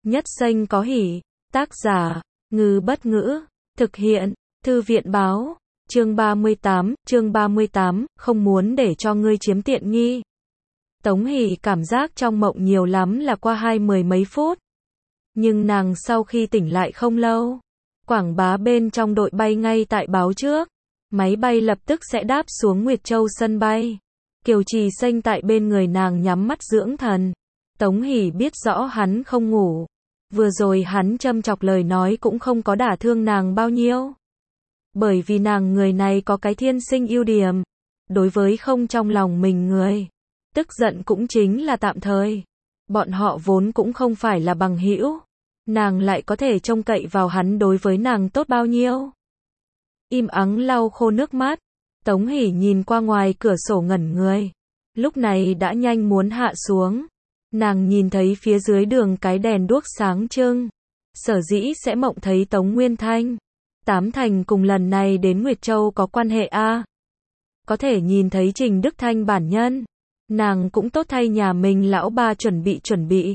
Nhất danh có hỷ. Tác giả, Ngư Bất Ngữ. Thực hiện, Thư viện Báo. Chương 38, không muốn để cho ngươi chiếm tiện nghi. Tống Hỷ cảm giác trong mộng nhiều lắm là qua 20 mấy phút. Nhưng nàng sau khi tỉnh lại không lâu, quảng bá bên trong đội bay ngay tại báo trước. Máy bay lập tức sẽ đáp xuống Nguyệt Châu sân bay. Kiều Trì Xanh tại bên người nàng nhắm mắt dưỡng thần. Tống Hỷ biết rõ hắn không ngủ. Vừa rồi hắn châm chọc lời nói cũng không có đả thương nàng bao nhiêu. Bởi vì nàng người này có cái thiên sinh ưu điểm. Đối với không trong lòng mình người, tức giận cũng chính là tạm thời. Bọn họ vốn cũng không phải là bằng hữu. Nàng lại có thể trông cậy vào hắn đối với nàng tốt bao nhiêu. Im ắng lau khô nước mắt. Tống Hỷ nhìn qua ngoài cửa sổ ngẩn người. Lúc này đã nhanh muốn hạ xuống. Nàng nhìn thấy phía dưới đường cái đèn đuốc sáng trưng. Sở dĩ sẽ mộng thấy Tống Nguyên Thanh. Tám thành cùng lần này đến Nguyệt Châu có quan hệ a. Có thể nhìn thấy Trình Đức Thanh bản nhân. Nàng cũng tốt thay nhà mình lão ba chuẩn bị.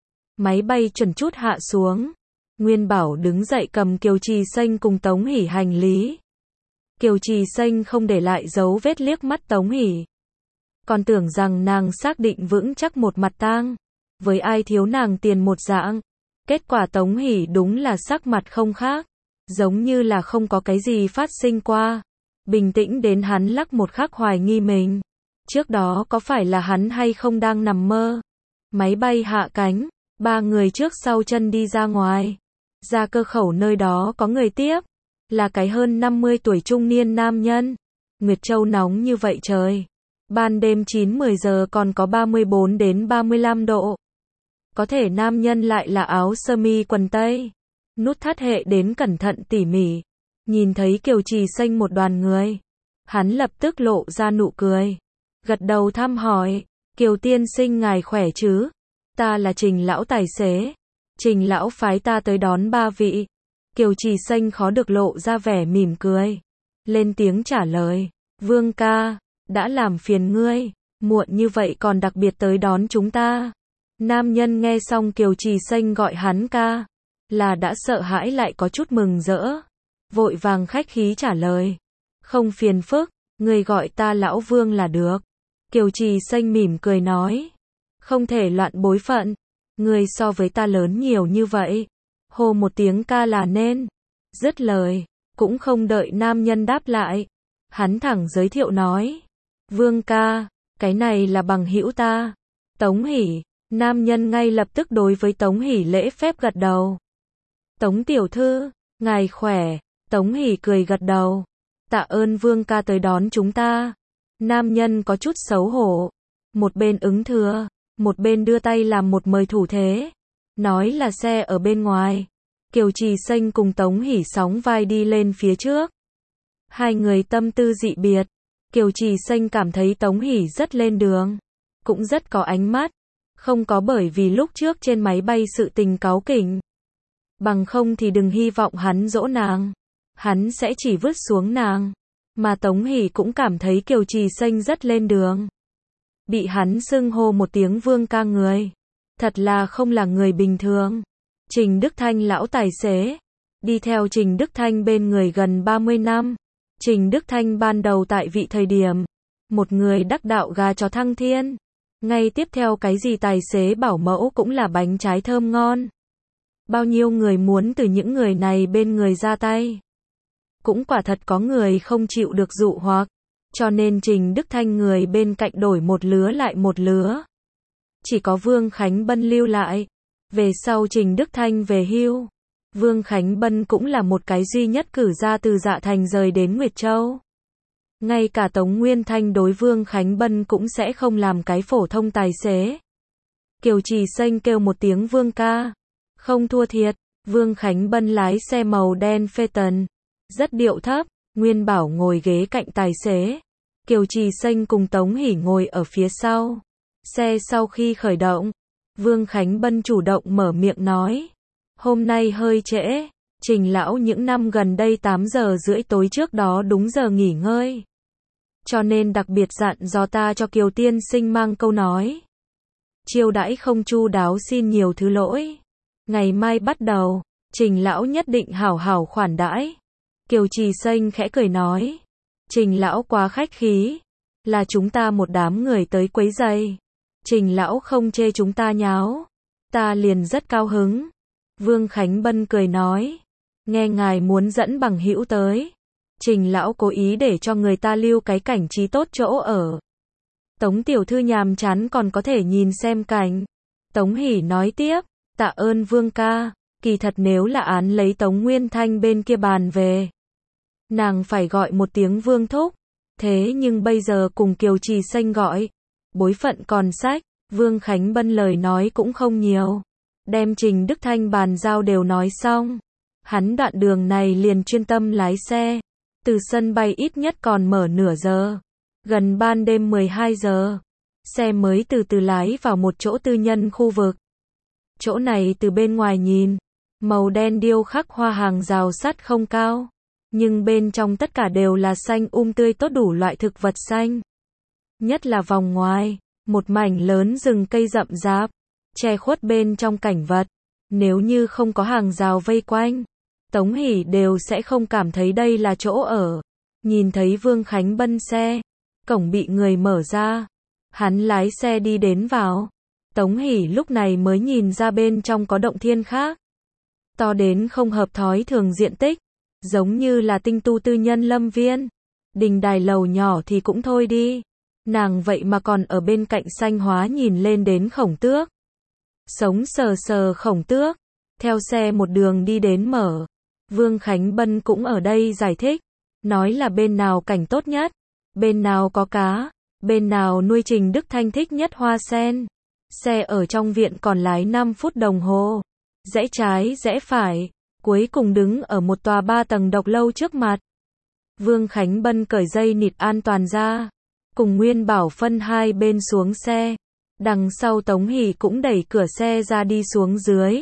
Máy bay chuẩn chút hạ xuống. Nguyên Bảo đứng dậy cầm Kiều Trì Xanh cùng Tống Hỷ hành lý. Kiều Trì Xanh không để lại dấu vết liếc mắt Tống Hỷ. Còn tưởng rằng nàng xác định vững chắc một mặt tang. Với ai thiếu nàng tiền một dạng. Kết quả Tống Hỷ đúng là sắc mặt không khác. Giống như là không có cái gì phát sinh qua. Bình tĩnh đến hắn lắc một khắc hoài nghi mình. Trước đó có phải là hắn hay không đang nằm mơ. Máy bay hạ cánh. Ba người trước sau chân đi ra ngoài. Ra cơ khẩu nơi đó có người tiếp. Là cái hơn 50 tuổi trung niên nam nhân. Nguyệt Châu nóng như vậy trời. Ban đêm 9-10 giờ còn có 34 đến 35 độ. Có thể nam nhân lại là áo sơ mi quần tây. Nút thắt hệ đến cẩn thận tỉ mỉ. Nhìn thấy Kiều Trì Xanh một đoàn người. Hắn lập tức lộ ra nụ cười. Gật đầu thăm hỏi. Kiều tiên sinh ngài khỏe chứ? Ta là Trình lão tài xế. Trình lão phái ta tới đón ba vị. Kiều Trì Xanh khó được lộ ra vẻ mỉm cười. Lên tiếng trả lời. Vương ca, đã làm phiền ngươi. Muộn như vậy còn đặc biệt tới đón chúng ta. Nam nhân nghe xong Kiều Trì Xanh gọi hắn ca. Là đã sợ hãi lại có chút mừng rỡ. Vội vàng khách khí trả lời. Không phiền phức, ngươi gọi ta lão Vương là được. Kiều Trì Xanh mỉm cười nói. Không thể loạn bối phận. Ngươi so với ta lớn nhiều như vậy. Hô một tiếng ca là nên. Dứt lời, cũng không đợi nam nhân đáp lại. Hắn thẳng giới thiệu nói. Vương ca, cái này là bằng hữu ta. Tống Hỷ. Nam nhân ngay lập tức đối với Tống Hỷ lễ phép gật đầu. Tống tiểu thư, ngài khỏe. Tống Hỷ cười gật đầu. Tạ ơn Vương ca tới đón chúng ta. Nam nhân có chút xấu hổ. Một bên ứng thừa, một bên đưa tay làm một mời thủ thế. Nói là xe ở bên ngoài. Kiều Trì Xanh cùng Tống Hỷ sóng vai đi lên phía trước. Hai người tâm tư dị biệt. Kiều Trì Xanh cảm thấy Tống Hỷ rất lên đường. Cũng rất có ánh mắt. Không có bởi vì lúc trước trên máy bay sự tình cáu kỉnh. Bằng không thì đừng hy vọng hắn dỗ nàng. Hắn sẽ chỉ vứt xuống nàng. Mà Tống Hỷ cũng cảm thấy Kiều Trì Xanh rất lên đường. Bị hắn xưng hô một tiếng vương ca người. Thật là không là người bình thường. Trình Đức Thanh lão tài xế. Đi theo Trình Đức Thanh bên người gần 30 năm. Trình Đức Thanh ban đầu tại vị thời điểm. Một người đắc đạo gà chó thăng thiên. Ngay tiếp theo cái gì tài xế bảo mẫu cũng là bánh trái thơm ngon. Bao nhiêu người muốn từ những người này bên người ra tay. Cũng quả thật có người không chịu được dụ hoặc. Cho nên Trình Đức Thanh người bên cạnh đổi một lứa lại một lứa. Chỉ có Vương Khánh Bân lưu lại. Về sau Trình Đức Thanh về hưu. Vương Khánh Bân cũng là một cái duy nhất cử ra từ Dạ Thành rời đến Nguyệt Châu. Ngay cả Tống Nguyên Thanh đối Vương Khánh Bân cũng sẽ không làm cái phổ thông tài xế. Kiều Trì Xanh kêu một tiếng Vương ca. Không thua thiệt. Vương Khánh Bân lái xe màu đen Phaeton. Rất điệu thấp. Nguyên Bảo ngồi ghế cạnh tài xế. Kiều Trì Xanh cùng Tống Hỷ ngồi ở phía sau. Xe sau khi khởi động, Vương Khánh Bân chủ động mở miệng nói. Hôm nay hơi trễ. Trình lão những năm gần đây 8 giờ rưỡi tối trước đó đúng giờ nghỉ ngơi. Cho nên đặc biệt dặn dò ta cho Kiều tiên sinh mang câu nói. Chiêu đãi không chu đáo xin nhiều thứ lỗi. Ngày mai bắt đầu, Trình lão nhất định hảo hảo khoản đãi. Kiều Trì Xanh khẽ cười nói. Trình lão quá khách khí. Là chúng ta một đám người tới quấy rầy. Trình lão không chê chúng ta nháo. Ta liền rất cao hứng. Vương Khánh Bân cười nói. Nghe ngài muốn dẫn bằng hữu tới. Trình lão cố ý để cho người ta lưu cái cảnh trí tốt chỗ ở. Tống tiểu thư nhàm chán còn có thể nhìn xem cảnh. Tống Hỷ nói tiếp. Tạ ơn Vương ca. Kỳ thật nếu là án lấy Tống Nguyên Thanh bên kia bàn về, nàng phải gọi một tiếng Vương thúc. Thế nhưng bây giờ cùng Kiều Trì Xanh gọi, bối phận còn sách. Vương Khánh Bân lời nói cũng không nhiều, đem Trình Đức Thanh bàn giao đều nói xong. Hắn đoạn đường này liền chuyên tâm lái xe. Từ sân bay ít nhất còn mở nửa giờ. Gần ban đêm 12 giờ. Xe mới từ từ lái vào một chỗ tư nhân khu vực. Chỗ này từ bên ngoài nhìn, màu đen điêu khắc hoa hàng rào sắt không cao. Nhưng bên trong tất cả đều là xanh tươi tốt đủ loại thực vật xanh. Nhất là vòng ngoài, một mảnh lớn rừng cây rậm rạp, che khuất bên trong cảnh vật. Nếu như không có hàng rào vây quanh, Tống Hỷ đều sẽ không cảm thấy đây là chỗ ở. Nhìn thấy Vương Khánh Bân xe, cổng bị người mở ra. Hắn lái xe đi đến vào. Tống Hỷ lúc này mới nhìn ra bên trong có động thiên khác. To đến không hợp thói thường diện tích, giống như là tinh tu tư nhân lâm viên. Đình đài lầu nhỏ thì cũng thôi đi. Nàng vậy mà còn ở bên cạnh xanh hóa nhìn lên đến khổng tước. Sống sờ sờ khổng tước. Theo xe một đường đi đến mở. Vương Khánh Bân cũng ở đây giải thích. Nói là bên nào cảnh tốt nhất. Bên nào có cá. Bên nào nuôi Trình Đức Thanh thích nhất hoa sen. Xe ở trong viện còn lái 5 phút đồng hồ. Rẽ trái rẽ phải. Cuối cùng đứng ở một tòa 3 tầng độc lâu trước mặt. Vương Khánh Bân cởi dây nịt an toàn ra. Cùng Nguyên Bảo phân hai bên xuống xe. Đằng sau Tống Hỷ cũng đẩy cửa xe ra đi xuống dưới.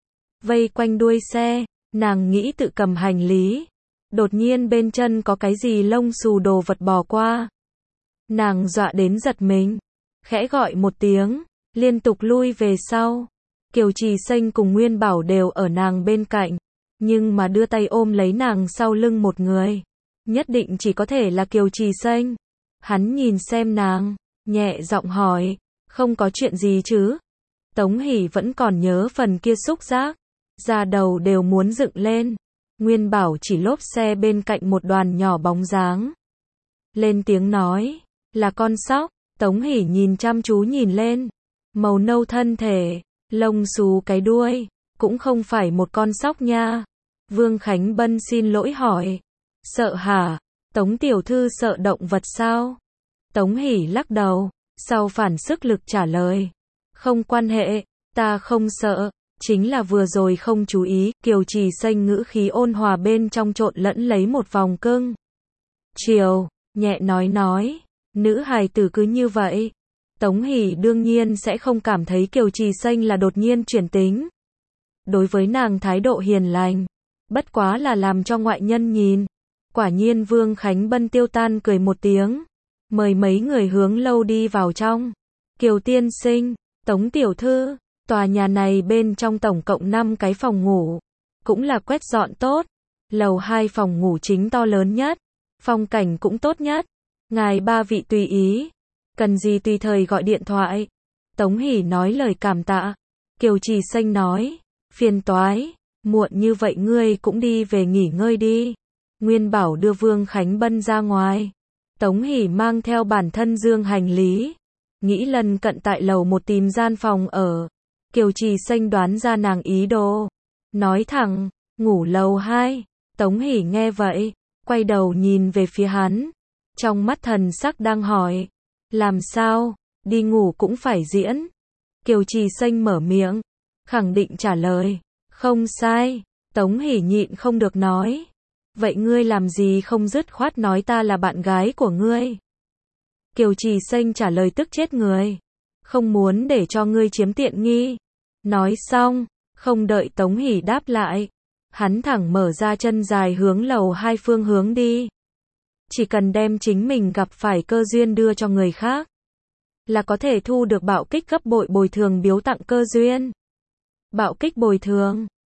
Vây quanh đuôi xe, nàng nghĩ tự cầm hành lý. Đột nhiên bên chân có cái gì lông xù đồ vật bò qua. Nàng dọa đến giật mình. Khẽ gọi một tiếng, liên tục lui về sau. Kiều Trì Xanh cùng Nguyên Bảo đều ở nàng bên cạnh. Nhưng mà đưa tay ôm lấy nàng sau lưng một người. Nhất định chỉ có thể là Kiều Trì Xanh. Hắn nhìn xem nàng, nhẹ giọng hỏi, không có chuyện gì chứ? Tống Hỷ vẫn còn nhớ phần kia xúc giác, da đầu đều muốn dựng lên. Nguyên Bảo chỉ lốp xe bên cạnh một đoàn nhỏ bóng dáng. Lên tiếng nói, là con sóc. Tống Hỷ nhìn chăm chú nhìn lên, màu nâu thân thể, lông xù cái đuôi, cũng không phải một con sóc nha. Vương Khánh Bân xin lỗi hỏi, sợ hả? Tống tiểu thư sợ động vật sao? Tống Hỷ lắc đầu, sau phản sức lực trả lời, không quan hệ, ta không sợ, chính là vừa rồi không chú ý. Kiều Trì Xanh ngữ khí ôn hòa bên trong trộn lẫn lấy một vòng cưng chiều, nhẹ nói, nữ hài tử cứ như vậy. Tống Hỷ đương nhiên sẽ không cảm thấy Kiều Trì Xanh là đột nhiên chuyển tính. Đối với nàng thái độ hiền lành, bất quá là làm cho ngoại nhân nhìn. Quả nhiên Vương Khánh Bân tiêu tan cười một tiếng, mời mấy người hướng lâu đi vào trong. Kiều tiên sinh, Tống tiểu thư, tòa nhà này bên trong tổng cộng 5 cái phòng ngủ, cũng là quét dọn tốt. Lầu 2 phòng ngủ chính to lớn nhất, phong cảnh cũng tốt nhất. Ngài ba vị tùy ý, cần gì tùy thời gọi điện thoại. Tống Hỷ nói lời cảm tạ. Kiều Trì Xanh nói, phiền toái, muộn như vậy ngươi cũng đi về nghỉ ngơi đi. Nguyên Bảo đưa Vương Khánh Bân ra ngoài. Tống Hỷ mang theo bản thân dương hành lý, nghĩ lần cận tại lầu 1 tìm gian phòng ở. Kiều Trì Xanh đoán ra nàng ý đồ, nói thẳng, ngủ lầu 2. Tống Hỷ nghe vậy, quay đầu nhìn về phía hắn, trong mắt thần sắc đang hỏi, làm sao, đi ngủ cũng phải diễn. Kiều Trì Xanh mở miệng, khẳng định trả lời, không sai. Tống Hỷ nhịn không được nói, vậy ngươi làm gì không dứt khoát nói ta là bạn gái của ngươi? Kiều Trì Xanh trả lời tức chết người, không muốn để cho ngươi chiếm tiện nghi. Nói xong, không đợi Tống Hỷ đáp lại, hắn thẳng mở ra chân dài hướng lầu 2 phương hướng đi. Chỉ cần đem chính mình gặp phải cơ duyên đưa cho người khác, là có thể thu được bạo kích gấp bội bồi thường biếu tặng cơ duyên. Bạo kích bồi thường.